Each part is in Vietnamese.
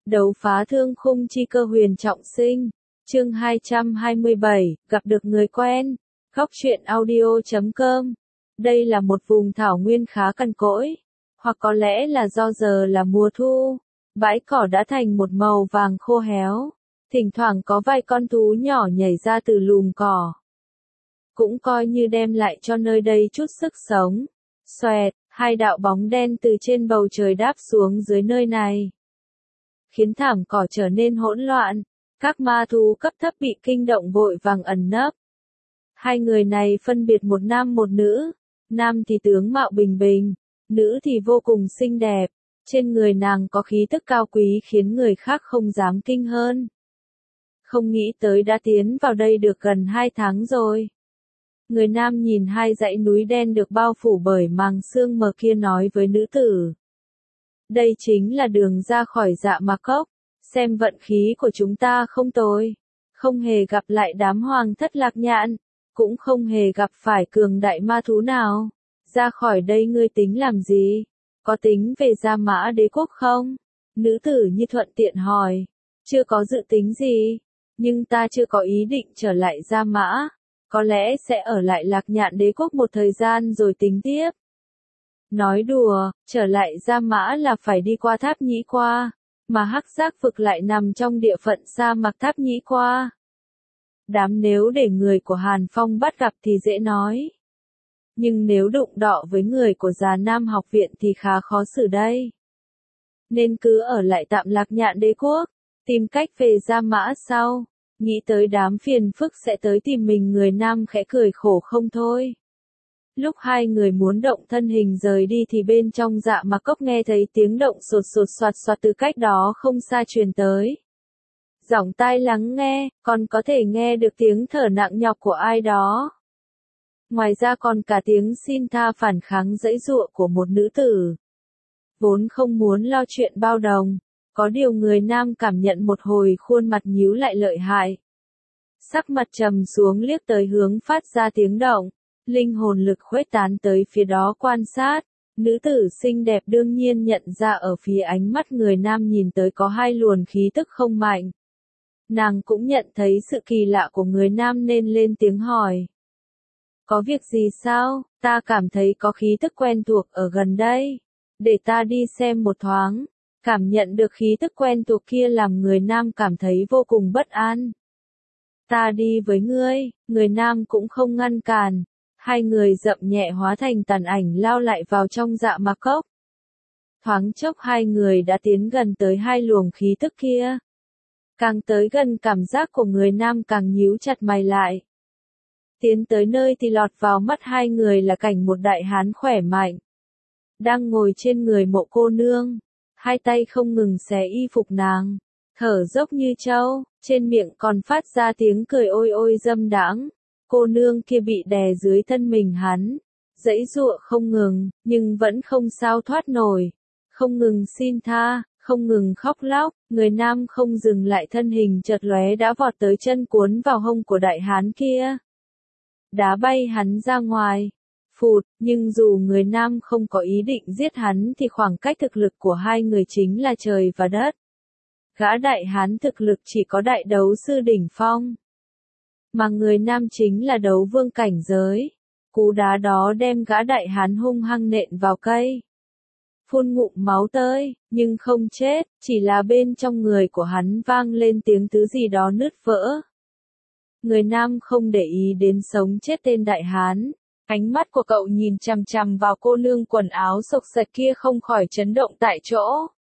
Đấu phá thương khung chi cơ huyền trọng sinh. Chương 227, gặp được người quen. Góc truyện audio.com. Đây là một vùng thảo nguyên khá cằn cỗi, hoặc có lẽ là do giờ là mùa thu. Bãi cỏ đã thành một màu vàng khô héo. Thỉnh thoảng có vài con thú nhỏ nhảy ra từ lùm cỏ. Cũng coi như đem lại cho nơi đây chút sức sống. Xoẹt, hai đạo bóng đen từ trên bầu trời đáp xuống dưới nơi này, khiến thảm cỏ trở nên hỗn loạn. Các ma thú cấp thấp bị kinh động vội vàng ẩn nấp. Hai người này phân biệt một nam một nữ. Nam thì tướng mạo bình bình, nữ thì vô cùng xinh đẹp. Trên người nàng có khí tức cao quý khiến người khác không dám kinh hơn. Không nghĩ tới đã tiến vào đây được gần 2 tháng rồi. Người nam nhìn hai dãy núi đen được bao phủ bởi màng sương mờ kia nói với nữ tử. Đây chính là đường ra khỏi Dạ Ma Cốc. Xem vận khí của chúng ta không tồi. Không hề gặp lại đám hoàng thất Lạc Nhạn. Cũng không hề gặp phải cường đại ma thú nào. Ra khỏi đây ngươi tính làm gì? Có tính về Gia Mã Đế quốc không? Nữ tử như thuận tiện hỏi. Chưa có dự tính gì. Nhưng ta chưa có ý định trở lại Gia Mã. Có lẽ sẽ ở lại Lạc Nhạn Đế quốc một thời gian rồi tính tiếp. Nói đùa, trở lại Gia Mã là phải đi qua Tháp Nhĩ Qua. Mà Hắc Giác vực lại nằm trong địa phận sa mạc Tháp Nhĩ Qua. Nếu để người của Hàn Phong bắt gặp thì dễ nói. Nhưng nếu đụng đọ với người của Già Nam học viện thì khá khó xử đây. Nên cứ ở lại tạm Lạc Nhạn Đế quốc, tìm cách về Gia Mã sau. Nghĩ tới đám phiền phức sẽ tới tìm mình, người nam khẽ cười khổ không thôi. Lúc hai người muốn động thân hình rời đi thì bên trong Dạ Ma Cốc nghe thấy tiếng động sột sột soạt soạt từ cách đó không xa truyền tới. Giọng tai lắng nghe, còn có thể nghe được tiếng thở nặng nhọc của ai đó. Ngoài ra còn cả tiếng xin tha phản kháng giãy giụa của một nữ tử. Vốn không muốn lo chuyện bao đồng, có điều người nam cảm nhận một hồi khuôn mặt nhíu lại lợi hại. Sắc mặt trầm xuống liếc tới hướng phát ra tiếng động. Linh hồn lực khuếch tán tới phía đó quan sát. Nữ tử xinh đẹp đương nhiên nhận ra ở phía ánh mắt người nam nhìn tới có hai luồng khí tức không mạnh. Nàng cũng nhận thấy sự kỳ lạ của người nam nên lên tiếng hỏi. Có việc gì sao? Ta cảm thấy có khí tức quen thuộc ở gần đây. Để ta đi xem một thoáng. Cảm nhận được khí tức quen thuộc kia làm người nam cảm thấy vô cùng bất an. Ta đi với ngươi, người nam cũng không ngăn cản. Hai người dậm nhẹ hóa thành tàn ảnh lao lại vào trong Dạ Ma Cốc. Thoáng chốc hai người đã tiến gần tới hai luồng khí tức kia. Càng tới gần cảm giác của người nam càng nhíu chặt mày lại. Tiến tới nơi thì lọt vào mắt hai người là cảnh một đại hán khỏe mạnh. Đang ngồi trên người Mộ cô nương. Hai tay không ngừng xé y phục nàng. Thở dốc như trâu, trên miệng còn phát ra tiếng cười ôi ôi dâm đãng. Cô nương kia bị đè dưới thân mình hắn. Giãy giụa không ngừng, nhưng vẫn không sao thoát nổi. Không ngừng xin tha, không ngừng khóc lóc. Người nam không dừng lại, thân hình chợt lóe đã vọt tới chân cuốn vào hông của đại hán kia. Đá bay hắn ra ngoài. Phụt, nhưng dù người nam không có ý định giết hắn thì khoảng cách thực lực của hai người chính là trời và đất. Gã đại hán thực lực chỉ có đại đấu sư đỉnh phong. Mà người nam chính là đấu vương cảnh giới. Cú đá đó đem gã đại hán hung hăng nện vào cây. Phun ngụm máu tơi, nhưng không chết, chỉ là bên trong người của hắn vang lên tiếng thứ gì đó nứt vỡ. Người nam không để ý đến sống chết tên đại hán. Ánh mắt của cậu nhìn chằm chằm vào cô nương quần áo xộc xệch kia không khỏi chấn động tại chỗ.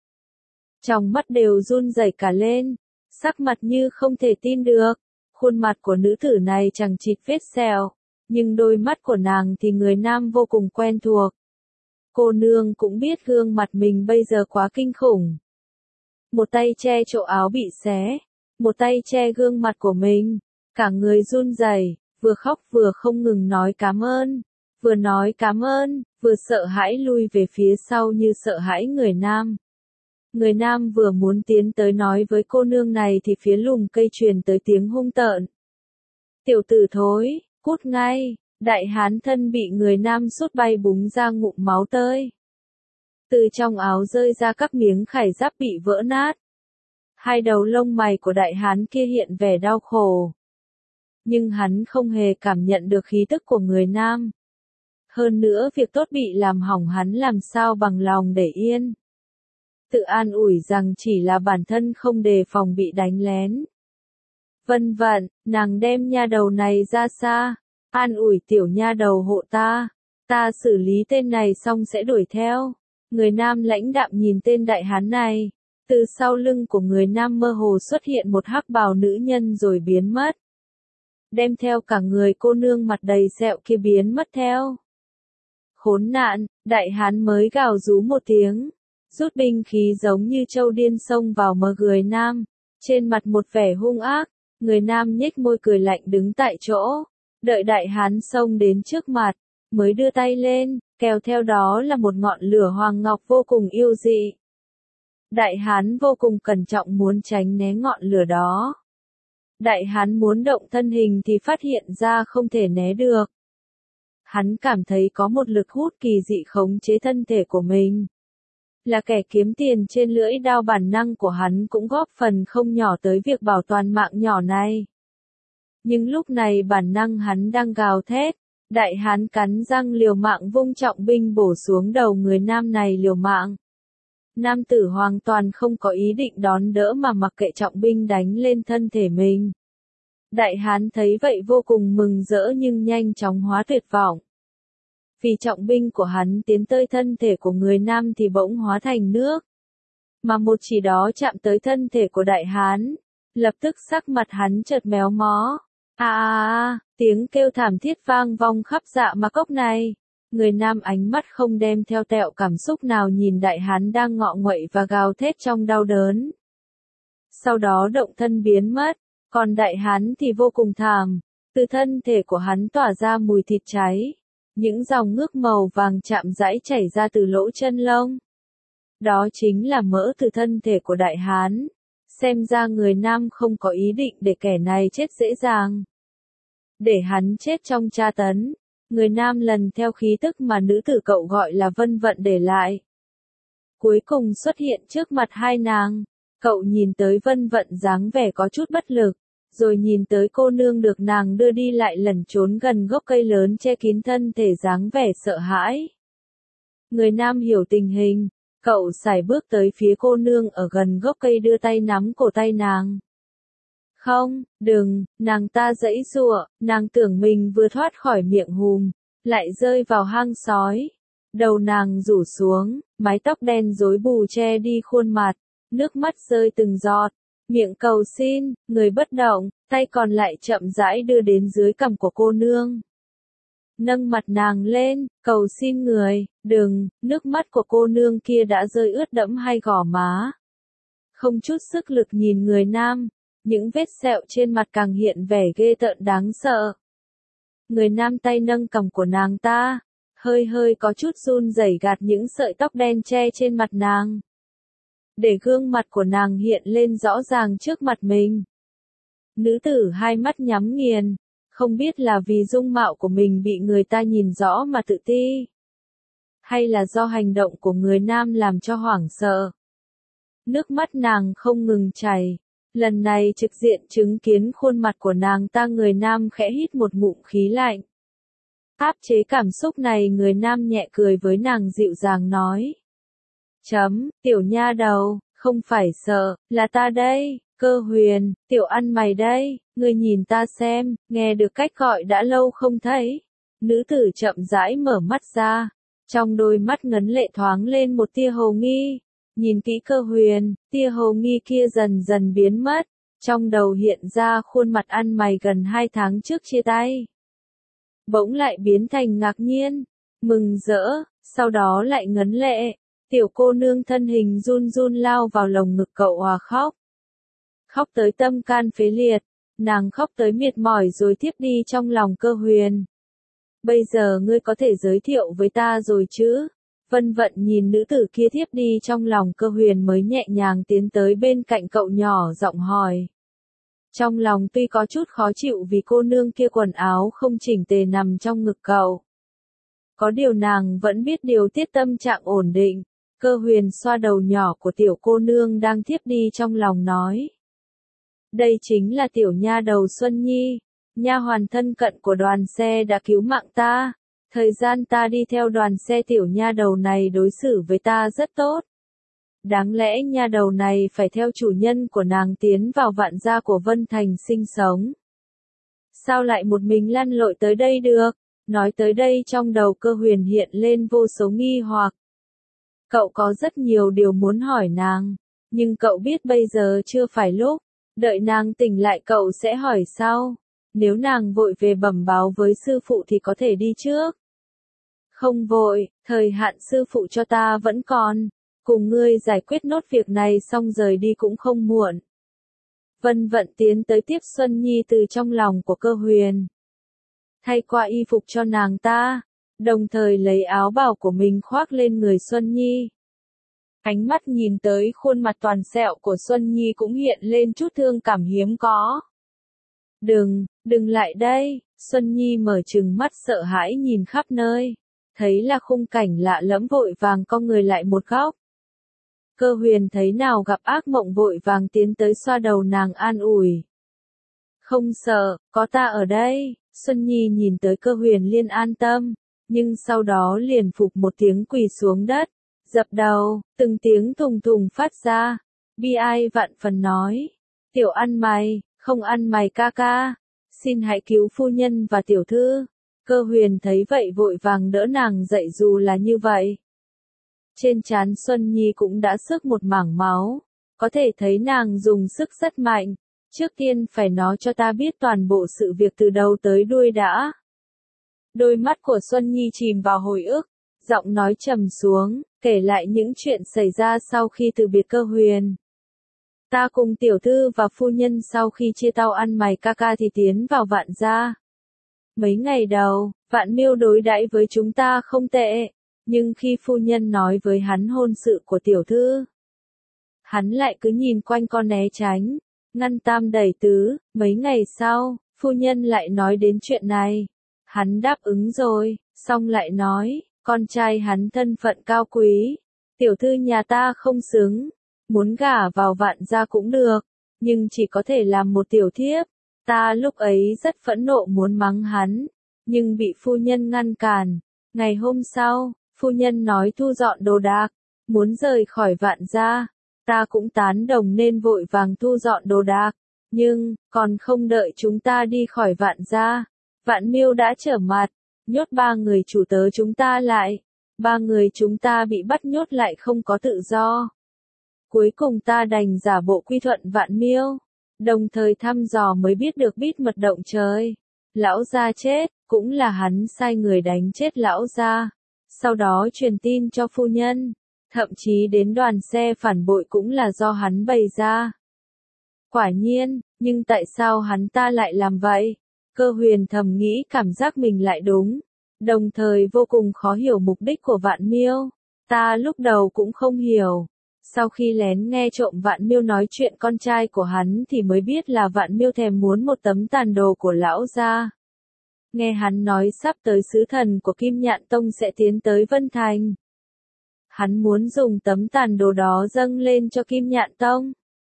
Trong mắt đều run rẩy cả lên, sắc mặt như không thể tin được. Khuôn mặt của nữ tử này chẳng chịt vết sẹo, nhưng đôi mắt của nàng thì người nam vô cùng quen thuộc. Cô nương cũng biết gương mặt mình bây giờ quá kinh khủng. Một tay che chỗ áo bị xé, một tay che gương mặt của mình, cả người run rẩy, vừa khóc vừa không ngừng nói cảm ơn, vừa nói cảm ơn, vừa sợ hãi lui về phía sau như sợ hãi người nam. Người nam vừa muốn tiến tới nói với cô nương này thì phía lùm cây truyền tới tiếng hung tợn. Tiểu tử thối, cút ngay, đại hán thân bị người nam sút bay búng ra ngụm máu tơi. Từ trong áo rơi ra các miếng khải giáp bị vỡ nát. Hai đầu lông mày của đại hán kia hiện vẻ đau khổ. Nhưng hắn không hề cảm nhận được khí tức của người nam. Hơn nữa việc tốt bị làm hỏng hắn làm sao bằng lòng để yên. Tự an ủi rằng chỉ là bản thân không đề phòng bị đánh lén. Vân vận, nàng đem nha đầu này ra xa, an ủi tiểu nha đầu hộ ta. Ta xử lý tên này xong sẽ đuổi theo. Người nam lãnh đạm nhìn tên đại hán này. Từ sau lưng của người nam mơ hồ xuất hiện một hắc bào nữ nhân rồi biến mất. Đem theo cả người cô nương mặt đầy sẹo kia biến mất theo. Khốn nạn, đại hán mới gào rú một tiếng. Rút binh khí giống như trâu điên xông vào mờ người nam. Trên mặt một vẻ hung ác, người nam nhếch môi cười lạnh đứng tại chỗ. Đợi đại hán xông đến trước mặt, mới đưa tay lên, kéo theo đó là một ngọn lửa hoàng ngọc vô cùng yêu dị. Đại hán vô cùng cẩn trọng muốn tránh né ngọn lửa đó. Đại hán muốn động thân hình thì phát hiện ra không thể né được. Hắn cảm thấy có một lực hút kỳ dị khống chế thân thể của mình. Là kẻ kiếm tiền trên lưỡi đao, bản năng của hắn cũng góp phần không nhỏ tới việc bảo toàn mạng nhỏ này. Nhưng lúc này bản năng hắn đang gào thét. Đại hán cắn răng liều mạng vung trọng binh bổ xuống đầu người nam này liều mạng. Nam tử hoàn toàn không có ý định đón đỡ mà mặc kệ trọng binh đánh lên thân thể mình. Đại hán thấy vậy vô cùng mừng rỡ nhưng nhanh chóng hóa tuyệt vọng. Vì trọng binh của hắn tiến tới thân thể của người nam thì bỗng hóa thành nước. Mà một chỉ đó chạm tới thân thể của đại hán. Lập tức sắc mặt hắn chợt méo mó. Tiếng kêu thảm thiết vang vong khắp dạ ma cốc này. Người nam ánh mắt không đem theo tẹo cảm xúc nào nhìn đại hán đang ngọ nguậy và gào thét trong đau đớn. Sau đó động thân biến mất, còn đại hán thì vô cùng thảm. Từ thân thể của hắn tỏa ra mùi thịt cháy. Những dòng nước màu vàng chạm rãi chảy ra từ lỗ chân lông. Đó chính là mỡ từ thân thể của đại hán. Xem ra người nam không có ý định để kẻ này chết dễ dàng. Để hắn chết trong tra tấn. Người nam lần theo khí tức mà nữ tử cậu gọi là Vân Vận để lại. Cuối cùng xuất hiện trước mặt hai nàng. Cậu nhìn tới Vân Vận dáng vẻ có chút bất lực. Rồi nhìn tới cô nương được nàng đưa đi lại lẩn trốn gần gốc cây lớn che kín thân thể dáng vẻ sợ hãi. Người nam hiểu tình hình. Cậu sải bước tới phía cô nương ở gần gốc cây đưa tay nắm cổ tay nàng. Không, đừng, nàng ta giãy giụa, nàng tưởng mình vừa thoát khỏi miệng hùm, lại rơi vào hang sói. Đầu nàng rủ xuống, mái tóc đen rối bù che đi khuôn mặt, nước mắt rơi từng giọt, miệng cầu xin, người bất động, tay còn lại chậm rãi đưa đến dưới cằm của cô nương. Nâng mặt nàng lên, cầu xin người, đừng, nước mắt của cô nương kia đã rơi ướt đẫm hai gò má. Không chút sức lực nhìn người nam. Những vết sẹo trên mặt càng hiện vẻ ghê tợn đáng sợ. Người nam tay nâng cằm của nàng ta, hơi hơi có chút run rẩy gạt những sợi tóc đen che trên mặt nàng. Để gương mặt của nàng hiện lên rõ ràng trước mặt mình. Nữ tử hai mắt nhắm nghiền, không biết là vì dung mạo của mình bị người ta nhìn rõ mà tự ti. Hay là do hành động của người nam làm cho hoảng sợ. Nước mắt nàng không ngừng chảy. Lần này trực diện chứng kiến khuôn mặt của nàng ta, người nam khẽ hít một ngụm khí lạnh. Áp chế cảm xúc này, người nam nhẹ cười với nàng dịu dàng nói. Tiểu nha đầu, không phải sợ, là ta đây, Cơ Huyền, tiểu ăn mày đây, ngươi nhìn ta xem, nghe được cách gọi đã lâu không thấy. Nữ tử chậm rãi mở mắt ra, trong đôi mắt ngấn lệ thoáng lên một tia hồ nghi. Nhìn kỹ Cơ Huyền, tia hồ nghi kia dần dần biến mất, trong đầu hiện ra khuôn mặt ăn mày gần 2 tháng trước chia tay. Bỗng lại biến thành ngạc nhiên, mừng rỡ, sau đó lại ngấn lệ, tiểu cô nương thân hình run run lao vào lồng ngực cậu hòa khóc. Khóc tới tâm can phế liệt, nàng khóc tới mệt mỏi rồi tiếp đi trong lòng Cơ Huyền. Bây giờ ngươi có thể giới thiệu với ta rồi chứ? Vân Vận nhìn nữ tử kia thiếp đi trong lòng Cơ Huyền mới nhẹ nhàng tiến tới bên cạnh cậu nhỏ giọng hỏi. Trong lòng tuy có chút khó chịu vì cô nương kia quần áo không chỉnh tề nằm trong ngực cậu. Có điều nàng vẫn biết điều tiết tâm trạng ổn định. Cơ Huyền xoa đầu nhỏ của tiểu cô nương đang thiếp đi trong lòng nói. Đây chính là tiểu nha đầu Xuân Nhi, nha hoàn thân cận của đoàn xe đã cứu mạng ta. Thời gian ta đi theo đoàn xe tiểu nha đầu này đối xử với ta rất tốt. Đáng lẽ nha đầu này phải theo chủ nhân của nàng tiến vào vạn gia của Vân Thành sinh sống. Sao lại một mình lăn lội tới đây được? Nói tới đây trong đầu Cơ Huyền hiện lên vô số nghi hoặc. Cậu có rất nhiều điều muốn hỏi nàng, nhưng cậu biết bây giờ chưa phải lúc, đợi nàng tỉnh lại cậu sẽ hỏi sau. Nếu nàng vội về bẩm báo với sư phụ thì có thể đi trước. Không vội, thời hạn sư phụ cho ta vẫn còn, cùng ngươi giải quyết nốt việc này xong rời đi cũng không muộn. Vân Vận tiến tới tiếp Xuân Nhi từ trong lòng của Cơ Huyền. Thay qua y phục cho nàng ta, đồng thời lấy áo bào của mình khoác lên người Xuân Nhi. Ánh mắt nhìn tới khuôn mặt toàn sẹo của Xuân Nhi cũng hiện lên chút thương cảm hiếm có. Đừng lại đây, Xuân Nhi mở trừng mắt sợ hãi nhìn khắp nơi, thấy là khung cảnh lạ lẫm vội vàng cong người lại một góc. Cơ Huyền thấy nào gặp ác mộng vội vàng tiến tới xoa đầu nàng an ủi. Không sợ, có ta ở đây, Xuân Nhi nhìn tới Cơ Huyền liền an tâm, nhưng sau đó liền phục một tiếng quỳ xuống đất, dập đầu, từng tiếng thùng thùng phát ra, bi ai vạn phần nói, tiểu ăn mày, không ăn mày ca ca, xin hãy cứu phu nhân và tiểu thư. Cơ Huyền thấy vậy vội vàng đỡ nàng dậy dù là như vậy. Trên trán Xuân Nhi cũng đã xước một mảng máu, có thể thấy nàng dùng sức rất mạnh. Trước tiên phải nói cho ta biết toàn bộ sự việc từ đầu tới đuôi đã. Đôi mắt của Xuân Nhi chìm vào hồi ức, giọng nói trầm xuống, kể lại những chuyện xảy ra sau khi từ biệt Cơ Huyền. Ta cùng tiểu thư và phu nhân sau khi chia tao ăn mày ca ca thì tiến vào Vạn gia. Mấy ngày đầu, Vạn Miêu đối đãi với chúng ta không tệ, nhưng khi phu nhân nói với hắn hôn sự của tiểu thư, hắn lại cứ nhìn quanh con né tránh, ngăn tam đẩy tứ. Mấy ngày sau, phu nhân lại nói đến chuyện này. Hắn đáp ứng rồi, xong lại nói, con trai hắn thân phận cao quý, tiểu thư nhà ta không xứng, muốn gả vào Vạn gia cũng được, nhưng chỉ có thể làm một tiểu thiếp. Ta lúc ấy rất phẫn nộ muốn mắng hắn, nhưng bị phu nhân ngăn cản. Ngày hôm sau, phu nhân nói thu dọn đồ đạc, muốn rời khỏi Vạn gia. Ta cũng tán đồng nên vội vàng thu dọn đồ đạc, nhưng, còn không đợi chúng ta đi khỏi Vạn gia, Vạn Miêu đã trở mặt, nhốt 3 người chủ tớ chúng ta lại. 3 người chúng ta bị bắt nhốt lại không có tự do. Cuối cùng ta đành giả bộ quy thuận Vạn Miêu, đồng thời thăm dò mới biết được bít mật động trời. Lão gia chết, cũng là hắn sai người đánh chết lão gia, sau đó truyền tin cho phu nhân. Thậm chí đến đoàn xe phản bội cũng là do hắn bày ra. Quả nhiên, nhưng tại sao hắn ta lại làm vậy? Cơ Huyền thầm nghĩ cảm giác mình lại đúng, đồng thời vô cùng khó hiểu mục đích của Vạn Miêu. Ta lúc đầu cũng không hiểu. Sau khi lén nghe trộm Vạn Miêu nói chuyện con trai của hắn thì mới biết là Vạn Miêu thèm muốn một tấm tàn đồ của lão gia. Nghe hắn nói sắp tới sứ thần của Kim Nhạn Tông sẽ tiến tới Vân Thành. Hắn muốn dùng tấm tàn đồ đó dâng lên cho Kim Nhạn Tông.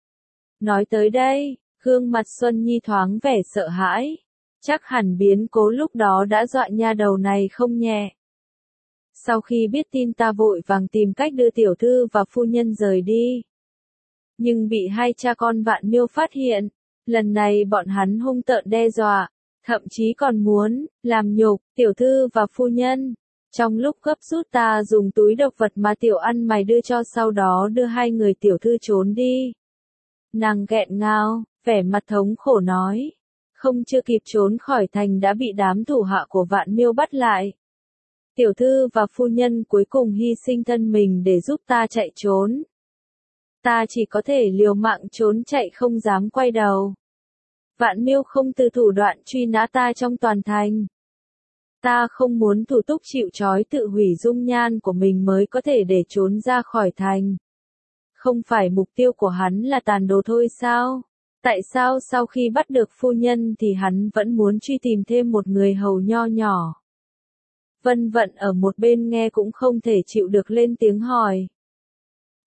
Nói tới đây, gương mặt Xuân Nhi thoáng vẻ sợ hãi. Chắc hẳn biến cố lúc đó đã dọa nha đầu này không nhẹ. Sau khi biết tin ta vội vàng tìm cách đưa tiểu thư và phu nhân rời đi. Nhưng bị hai cha con Vạn Miêu phát hiện. Lần này bọn hắn hung tợn đe dọa, thậm chí còn muốn làm nhục tiểu thư và phu nhân. Trong lúc gấp rút ta dùng túi độc vật mà tiểu ăn mày đưa cho, sau đó đưa 2 người tiểu thư trốn đi. Nàng nghẹn ngào, vẻ mặt thống khổ nói. Không chưa kịp trốn khỏi thành đã bị đám thủ hạ của Vạn Miêu bắt lại. Tiểu thư và phu nhân cuối cùng hy sinh thân mình để giúp ta chạy trốn. Ta chỉ có thể liều mạng trốn chạy không dám quay đầu. Vạn Miêu không từ thủ đoạn truy nã ta trong toàn thành. Ta không muốn thủ túc chịu trói tự hủy dung nhan của mình mới có thể để trốn ra khỏi thành. Không phải mục tiêu của hắn là tàn đồ thôi sao? Tại sao sau khi bắt được phu nhân thì hắn vẫn muốn truy tìm thêm một người hầu nho nhỏ? Vân Vận ở một bên nghe cũng không thể chịu được lên tiếng hỏi.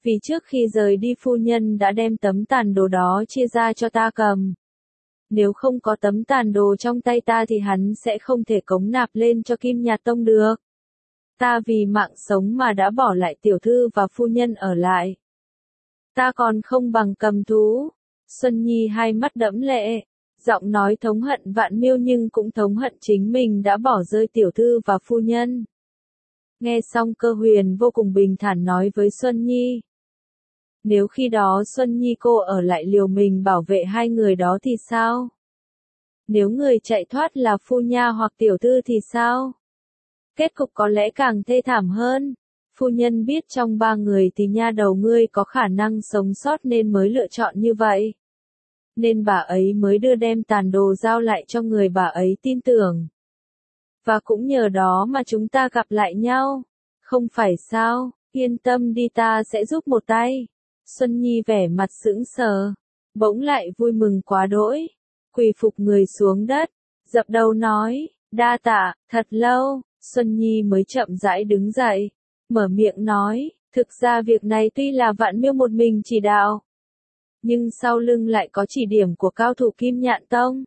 Vì trước khi rời đi phu nhân đã đem tấm tàn đồ đó chia ra cho ta cầm. Nếu không có tấm tàn đồ trong tay ta thì hắn sẽ không thể cống nạp lên cho Kim Nhạt Tông được. Ta vì mạng sống mà đã bỏ lại tiểu thư và phu nhân ở lại. Ta còn không bằng cầm thú. Xuân Nhi hai mắt đẫm lệ, giọng nói thống hận vạn miêu nhưng cũng thống hận chính mình đã bỏ rơi tiểu thư và phu nhân. Nghe xong Cơ Huyền vô cùng bình thản nói với Xuân Nhi. Nếu khi đó Xuân Nhi cô ở lại liều mình bảo vệ hai người đó thì sao? Nếu người chạy thoát là phu nha hoặc tiểu thư thì sao? Kết cục có lẽ càng thê thảm hơn. Phu nhân biết trong ba người thì nha đầu ngươi có khả năng sống sót nên mới lựa chọn như vậy. Nên bà ấy mới đưa đem tàn đồ giao lại cho người bà ấy tin tưởng. Và cũng nhờ đó mà chúng ta gặp lại nhau. Không phải sao, yên tâm đi ta sẽ giúp một tay. Xuân Nhi vẻ mặt sững sờ, bỗng lại vui mừng quá đỗi. Quỳ phục người xuống đất, dập đầu nói, đa tạ, thật lâu. Xuân Nhi mới chậm rãi đứng dậy, mở miệng nói, thực ra việc này tuy là Vạn Miêu một mình chỉ đạo, nhưng sau lưng lại có chỉ điểm của cao thủ Kim Nhạn Tông.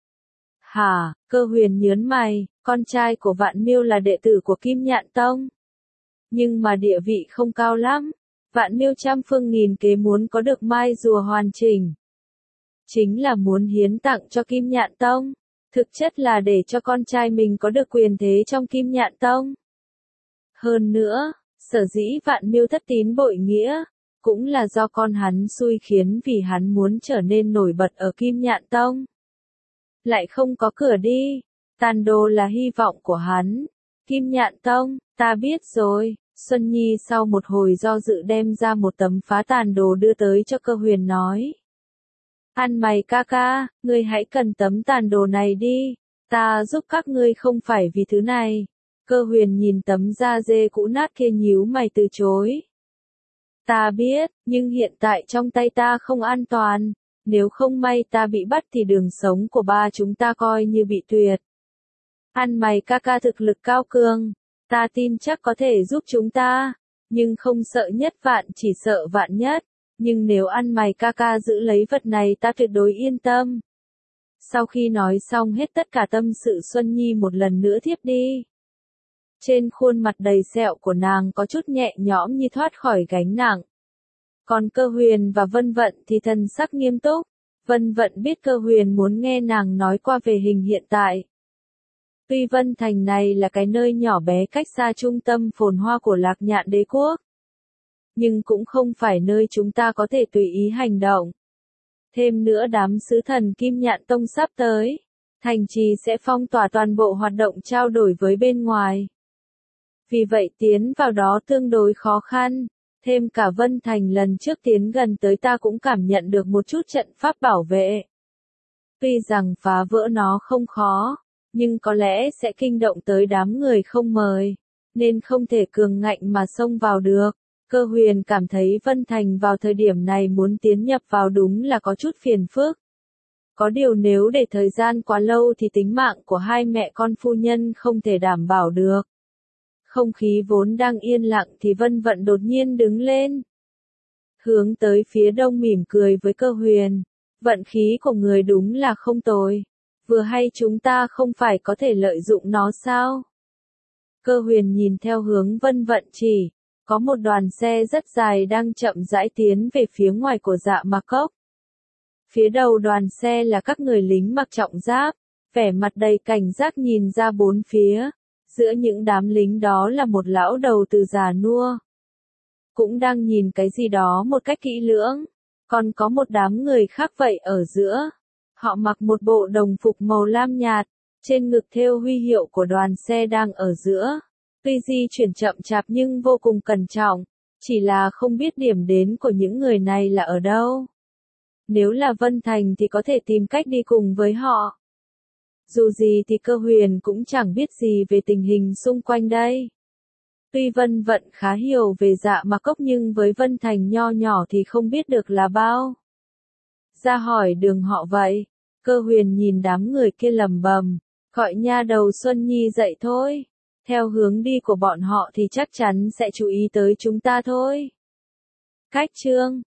Hả, Cơ Huyền nhớn mày, con trai của Vạn Miêu là đệ tử của Kim Nhạn Tông. Nhưng mà địa vị không cao lắm, Vạn Miêu trăm phương nghìn kế muốn có được mai rùa hoàn chỉnh. Chính là muốn hiến tặng cho Kim Nhạn Tông. Thực chất là để cho con trai mình có được quyền thế trong Kim Nhạn Tông. Hơn nữa, sở dĩ Vạn Miêu thất tín bội nghĩa, cũng là do con hắn xui khiến vì hắn muốn trở nên nổi bật ở Kim Nhạn Tông. Lại không có cửa đi, tàn đồ là hy vọng của hắn. Kim Nhạn Tông, ta biết rồi. Xuân Nhi sau một hồi do dự đem ra một tấm phá tàn đồ đưa tới cho Cơ Huyền nói. Ăn mày ca ca, ngươi hãy cần tấm tàn đồ này đi, ta giúp các ngươi không phải vì thứ này. Cơ Huyền nhìn tấm da dê cũ nát kia nhíu mày từ chối. Ta biết, nhưng hiện tại trong tay ta không an toàn, nếu không may ta bị bắt thì đường sống của ba chúng ta coi như bị tuyệt. Ăn mày ca ca thực lực cao cường, ta tin chắc có thể giúp chúng ta, nhưng không sợ nhất vạn chỉ sợ vạn nhất. Nhưng nếu ăn mày ca ca giữ lấy vật này ta tuyệt đối yên tâm. Sau khi nói xong hết tất cả tâm sự Xuân Nhi một lần nữa thiếp đi. Trên khuôn mặt đầy sẹo của nàng có chút nhẹ nhõm như thoát khỏi gánh nặng. Còn Cơ Huyền và Vân Vận thì thần sắc nghiêm túc. Vân Vận biết Cơ Huyền muốn nghe nàng nói qua về hình hiện tại. Tuy Vân Thành này là cái nơi nhỏ bé cách xa trung tâm phồn hoa của Lạc Nhạn Đế Quốc, nhưng cũng không phải nơi chúng ta có thể tùy ý hành động. Thêm nữa đám sứ thần Kim Nhạn Tông sắp tới, thành trì sẽ phong tỏa toàn bộ hoạt động trao đổi với bên ngoài. Vì vậy tiến vào đó tương đối khó khăn, thêm cả Vân Thành lần trước tiến gần tới ta cũng cảm nhận được một chút trận pháp bảo vệ. Tuy rằng phá vỡ nó không khó, nhưng có lẽ sẽ kinh động tới đám người không mời, nên không thể cường ngạnh mà xông vào được. Cơ Huyền cảm thấy Vân Thành vào thời điểm này muốn tiến nhập vào đúng là có chút phiền phức. Có điều nếu để thời gian quá lâu thì tính mạng của hai mẹ con phu nhân không thể đảm bảo được. Không khí vốn đang yên lặng thì Vân Vận đột nhiên đứng lên. Hướng tới phía đông mỉm cười với Cơ Huyền. Vận khí của người đúng là không tồi. Vừa hay chúng ta không phải có thể lợi dụng nó sao? Cơ Huyền nhìn theo hướng Vân Vận chỉ. Có một đoàn xe rất dài đang chậm rãi tiến về phía ngoài của Dạ Ma Cốc. Phía đầu đoàn xe là các người lính mặc trọng giáp, vẻ mặt đầy cảnh giác nhìn ra bốn phía. Giữa những đám lính đó là một lão đầu từ già nua. Cũng đang nhìn cái gì đó một cách kỹ lưỡng. Còn có một đám người khác vậy ở giữa. Họ mặc một bộ đồng phục màu lam nhạt, trên ngực thêu huy hiệu của đoàn xe đang ở giữa. Tuy di chuyển chậm chạp nhưng vô cùng cẩn trọng, chỉ là không biết điểm đến của những người này là ở đâu. Nếu là Vân Thành thì có thể tìm cách đi cùng với họ. Dù gì thì Cơ Huyền cũng chẳng biết gì về tình hình xung quanh đây. Tuy Vân Vận khá hiểu về Dạ Ma Cốc nhưng với Vân Thành nho nhỏ thì không biết được là bao. Ra hỏi đường họ vậy, Cơ Huyền nhìn đám người kia lầm bầm, gọi nha đầu Xuân Nhi dậy thôi. Theo hướng đi của bọn họ thì chắc chắn sẽ chú ý tới chúng ta thôi. Cách chương